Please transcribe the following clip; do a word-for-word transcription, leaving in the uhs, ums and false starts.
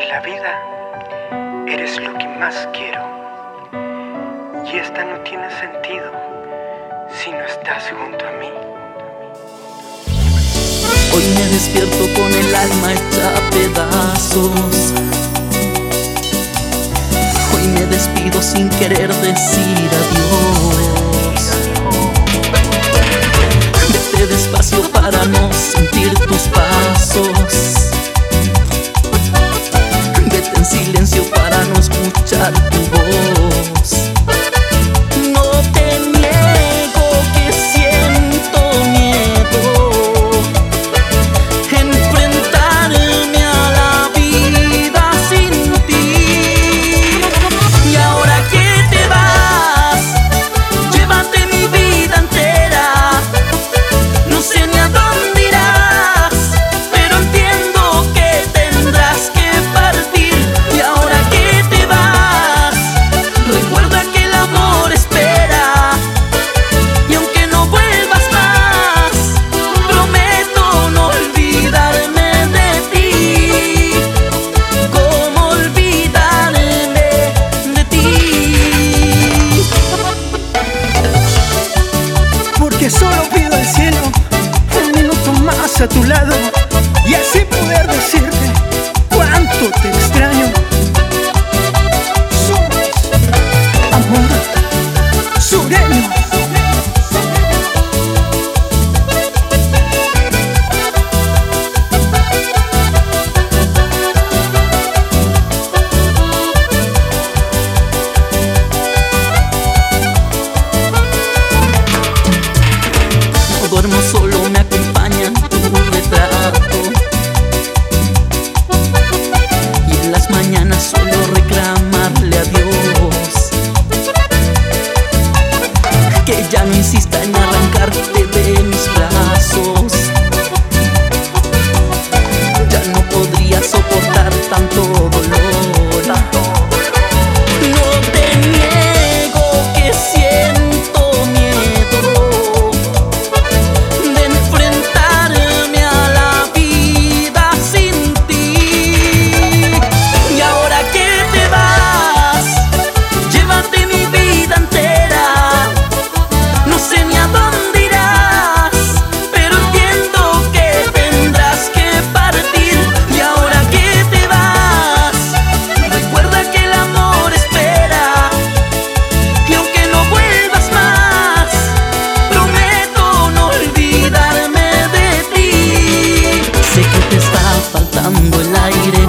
En la vida eres lo que más quiero, y esta no tiene sentido si no estás junto a mí. Hoy me despierto con el alma hecha a pedazos. Hoy me despido sin querer decir adiós. Vete despacio para no sentir tus pasos. Vete en silencio para no escuchar tu voz. No te niego que siento miedo enfrentarme a la vida sin ti. Y ahora que te vas, llévate mi vida entera. No sé ni a dónde irás, pero entiendo que tendrás que partir. Y ahora que te vas, recuerda que el amor espera. Y aunque no vuelvas más, prometo no olvidarme de ti. ¿Cómo olvidarme de ti? Porque solo pido al cielo un minuto más a tu lado, y así poder decirte cuánto te extraño. Somos amor sureño. No duermo solo, me acompaña tu retrato. Y en las mañanas suelo reclamarle a Dios que ya no insista en arrancarte de mis brazos. Ya no podría soportar tanto dolor. No te niego que siento miedo de enfrentarme a la vida sin ti. Y ahora que te vas, llévate mi vida entera. No sé ni a dónde irás, pero entiendo que tendrás que partir. Y ahora que te vas, recuerda que el amor espera. Y aunque no vuelvas más, prometo no olvidarme de ti. Sé que te está faltando el aire.